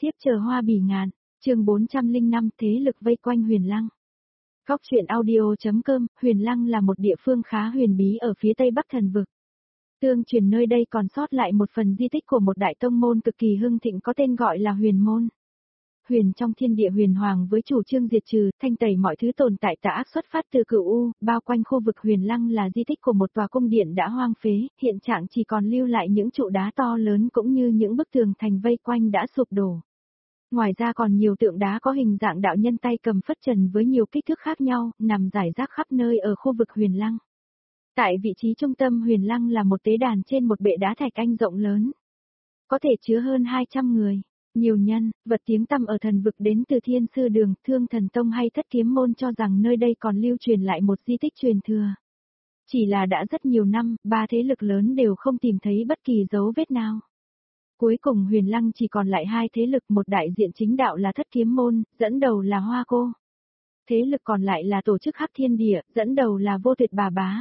tiếp chờ hoa bỉ ngạn, chương 405 thế lực vây quanh Huyền Lăng. Góc truyện audio.com, Huyền Lăng là một địa phương khá huyền bí ở phía tây bắc thần vực. Tương truyền nơi đây còn sót lại một phần di tích của một đại tông môn cực kỳ hưng thịnh có tên gọi là Huyền Môn. Huyền trong thiên địa huyền hoàng với chủ trương diệt trừ, thanh tẩy mọi thứ tồn tại tà ác xuất phát từ Cửu U, bao quanh khu vực Huyền Lăng là di tích của một tòa cung điện đã hoang phế, hiện trạng chỉ còn lưu lại những trụ đá to lớn cũng như những bức tường thành vây quanh đã sụp đổ. Ngoài ra còn nhiều tượng đá có hình dạng đạo nhân tay cầm phất trần với nhiều kích thước khác nhau, nằm rải rác khắp nơi ở khu vực Huyền Lăng. Tại vị trí trung tâm Huyền Lăng là một tế đàn trên một bệ đá thạch anh rộng lớn. Có thể chứa hơn 200 người. Nhiều nhân, vật tiếng tăm ở thần vực đến từ Thiên Sư Đường, Thương Thần Tông hay Thất Kiếm Môn cho rằng nơi đây còn lưu truyền lại một di tích truyền thừa. Chỉ là đã rất nhiều năm, ba thế lực lớn đều không tìm thấy bất kỳ dấu vết nào. Cuối cùng Huyền Lăng chỉ còn lại hai thế lực, một đại diện chính đạo là Thất Kiếm Môn, dẫn đầu là Hoa Cô. Thế lực còn lại là tổ chức Hắc Thiên Địa, dẫn đầu là Vô Tuyệt Bà Bá.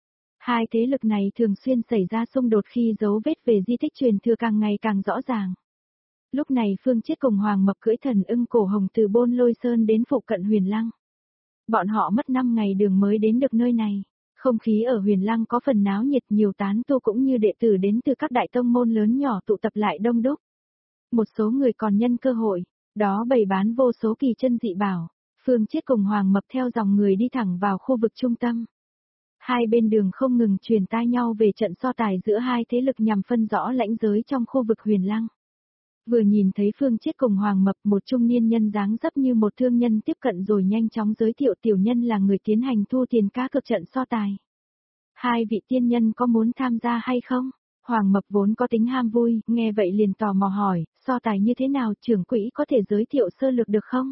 Hai thế lực này thường xuyên xảy ra xung đột khi dấu vết về di tích truyền thừa càng ngày càng rõ ràng. Lúc này Phương Chiết cùng Hoàng Mập cưỡi thần ưng cổ hồng từ Bôn Lôi Sơn đến phụ cận Huyền Lăng. Bọn họ mất 5 ngày đường mới đến được nơi này. Không khí ở Huyền Lăng có phần náo nhiệt, nhiều tán tu cũng như đệ tử đến từ các đại tông môn lớn nhỏ tụ tập lại đông đúc. Một số người còn nhân cơ hội, đó bày bán vô số kỳ chân dị bảo. Phương Chiết cùng Hoàng Mập theo dòng người đi thẳng vào khu vực trung tâm. Hai bên đường không ngừng truyền tai nhau về trận so tài giữa hai thế lực nhằm phân rõ lãnh giới trong khu vực Huyền Lăng. Vừa nhìn thấy Phương Chiết cùng Hoàng Mập, một trung niên nhân dáng dấp như một thương nhân tiếp cận rồi nhanh chóng giới thiệu tiểu nhân là người tiến hành thu tiền cá cược trận so tài. Hai vị tiên nhân có muốn tham gia hay không? Hoàng Mập vốn có tính ham vui, nghe vậy liền tò mò hỏi, so tài như thế nào, trưởng quỹ có thể giới thiệu sơ lược được không?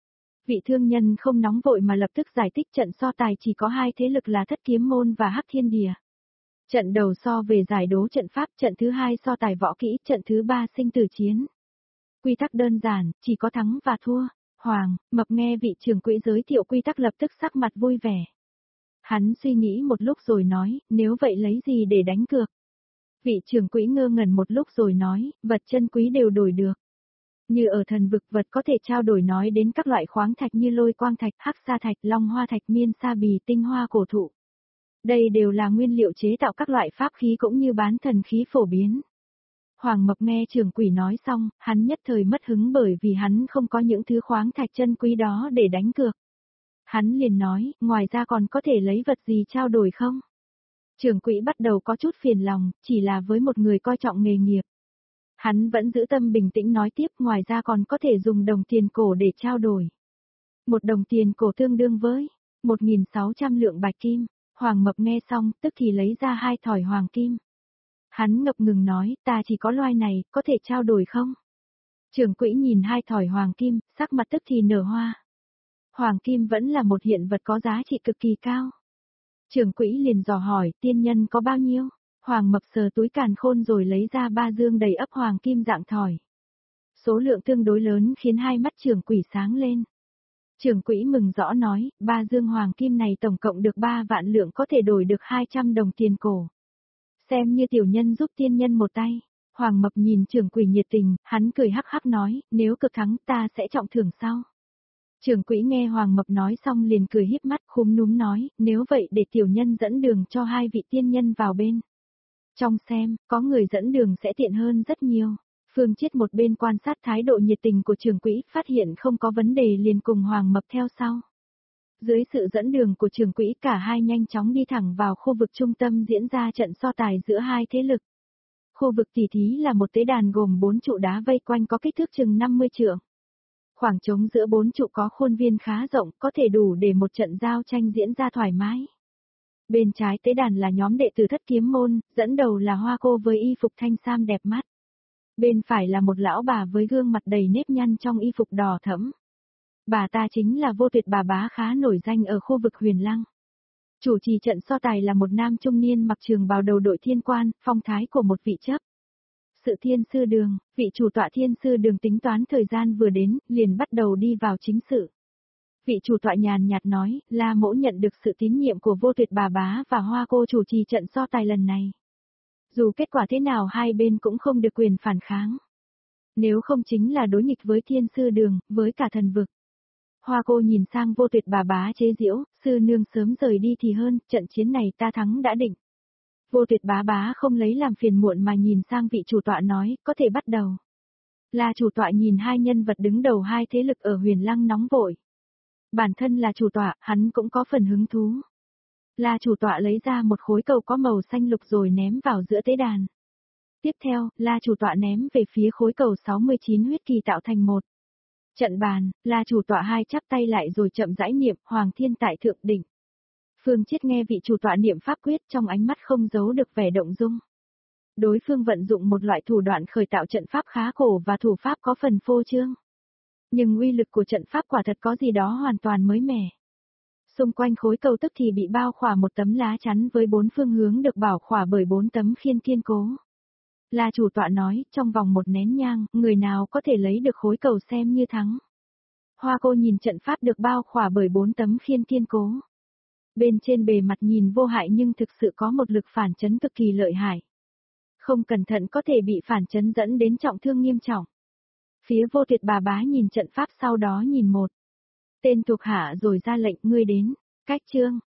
Vị thương nhân không nóng vội mà lập tức giải thích trận so tài chỉ có hai thế lực là Thất Kiếm Môn và Hắc Thiên Địa. Trận đầu so về giải đố trận pháp, trận thứ hai so tài võ kỹ, trận thứ ba sinh tử chiến. Quy tắc đơn giản, chỉ có thắng và thua. Hoàng Mập nghe vị trưởng quỹ giới thiệu quy tắc lập tức sắc mặt vui vẻ. Hắn suy nghĩ một lúc rồi nói, nếu vậy lấy gì để đánh cược? Vị trưởng quỹ ngơ ngẩn một lúc rồi nói, vật chân quý đều đổi được. Như ở thần vực, vật có thể trao đổi nói đến các loại khoáng thạch như lôi quang thạch, hắc sa thạch, long hoa thạch, miên sa bì, tinh hoa cổ thụ. Đây đều là nguyên liệu chế tạo các loại pháp khí cũng như bán thần khí phổ biến. Hoàng Mập nghe trưởng quỹ nói xong, hắn nhất thời mất hứng bởi vì hắn không có những thứ khoáng thạch chân quý đó để đánh cược. Hắn liền nói, ngoài ra còn có thể lấy vật gì trao đổi không? Trưởng quỹ bắt đầu có chút phiền lòng, chỉ là với một người coi trọng nghề nghiệp. Hắn vẫn giữ tâm bình tĩnh nói tiếp, ngoài ra còn có thể dùng đồng tiền cổ để trao đổi. Một đồng tiền cổ tương đương với 1.600 lượng bạch kim. Hoàng Mập nghe xong, tức thì lấy ra 2 thỏi hoàng kim. Hắn ngập ngừng nói, ta chỉ có loài này, có thể trao đổi không? Trưởng quỹ nhìn 2 thỏi hoàng kim, sắc mặt tức thì nở hoa. Hoàng kim vẫn là một hiện vật có giá trị cực kỳ cao. Trưởng quỹ liền dò hỏi, tiên nhân có bao nhiêu? Hoàng Mập sờ túi càn khôn rồi lấy ra 3 dương đầy ắp hoàng kim dạng thỏi. Số lượng tương đối lớn khiến hai mắt trưởng quỹ sáng lên. Trưởng quỹ mừng rõ nói, 3 dương hoàng kim này tổng cộng được 3 vạn lượng, có thể đổi được 200 đồng tiền cổ. Xem như tiểu nhân giúp tiên nhân một tay. Hoàng Mập nhìn trưởng quỹ nhiệt tình, hắn cười hắc hắc nói, nếu cực thắng ta sẽ trọng thưởng sau. Trưởng quỹ nghe Hoàng Mập nói xong liền cười híp mắt khúm núm nói, nếu vậy để tiểu nhân dẫn đường cho hai vị tiên nhân vào bên. Trong xem, có người dẫn đường sẽ tiện hơn rất nhiều. Phương Chiết một bên quan sát thái độ nhiệt tình của trưởng quỹ, phát hiện không có vấn đề liền cùng Hoàng Mập theo sau. Dưới sự dẫn đường của trưởng quỹ, cả hai nhanh chóng đi thẳng vào khu vực trung tâm diễn ra trận so tài giữa hai thế lực. Khu vực tỉ thí là một tế đàn gồm 4 trụ đá vây quanh có kích thước chừng 50 trượng. Khoảng trống giữa 4 trụ có khuôn viên khá rộng, có thể đủ để một trận giao tranh diễn ra thoải mái. Bên trái tế đàn là nhóm đệ tử Thất Kiếm Môn, dẫn đầu là Hoa Cô với y phục thanh sam đẹp mắt. Bên phải là một lão bà với gương mặt đầy nếp nhăn trong y phục đỏ thẫm. Bà ta chính là Vô Tuyệt Bà Bá khá nổi danh ở khu vực Huyền Lăng. Chủ trì trận so tài là một nam trung niên mặc trường bào đầu đội thiên quan, phong thái của một vị chấp sự Thiên Sư Đường. Vị chủ tọa Thiên Sư Đường tính toán thời gian vừa đến, liền bắt đầu đi vào chính sự. Vị chủ tọa nhàn nhạt nói, La Mỗ nhận được sự tín nhiệm của Vô Tuyệt Bà Bá và Hoa Cô chủ trì trận so tài lần này. Dù kết quả thế nào hai bên cũng không được quyền phản kháng. Nếu không chính là đối nghịch với thiên sư đường, với cả thần vực. Hoa cô nhìn sang Vô Tuyệt bà bá chế giễu, sư nương sớm rời đi thì hơn, trận chiến này ta thắng đã định. Vô Tuyệt bá bá không lấy làm phiền muộn mà nhìn sang vị chủ tọa nói, có thể bắt đầu. La chủ tọa nhìn hai nhân vật đứng đầu hai thế lực ở Huyền Lăng nóng vội. Bản thân là chủ tọa, hắn cũng có phần hứng thú. La chủ tọa lấy ra một khối cầu có màu xanh lục rồi ném vào giữa tế đàn. Tiếp theo, La chủ tọa ném về phía khối cầu 69 huyết kỳ tạo thành một trận bàn, La chủ tọa hai chắp tay lại rồi chậm rãi niệm Hoàng Thiên tại thượng đỉnh. Phương Chiết nghe vị chủ tọa niệm pháp quyết trong ánh mắt không giấu được vẻ động dung. Đối phương vận dụng một loại thủ đoạn khởi tạo trận pháp khá cổ và thủ pháp có phần phô trương. Nhưng uy lực của trận pháp quả thật có gì đó hoàn toàn mới mẻ. Xung quanh khối cầu tức thì bị bao khỏa một tấm lá chắn với 4 phương hướng được bảo khỏa bởi 4 tấm khiên kiên cố. La chủ tọa nói, trong vòng một nén nhang, người nào có thể lấy được khối cầu xem như thắng. Hoa cô nhìn trận pháp được bao khỏa bởi 4 tấm khiên kiên cố. Bên trên bề mặt nhìn vô hại nhưng thực sự có một lực phản chấn cực kỳ lợi hại. Không cẩn thận có thể bị phản chấn dẫn đến trọng thương nghiêm trọng. Phía Vô Tuyệt bà bá nhìn trận pháp sau đó nhìn một tên thuộc hạ rồi ra lệnh ngươi đến, cách chương.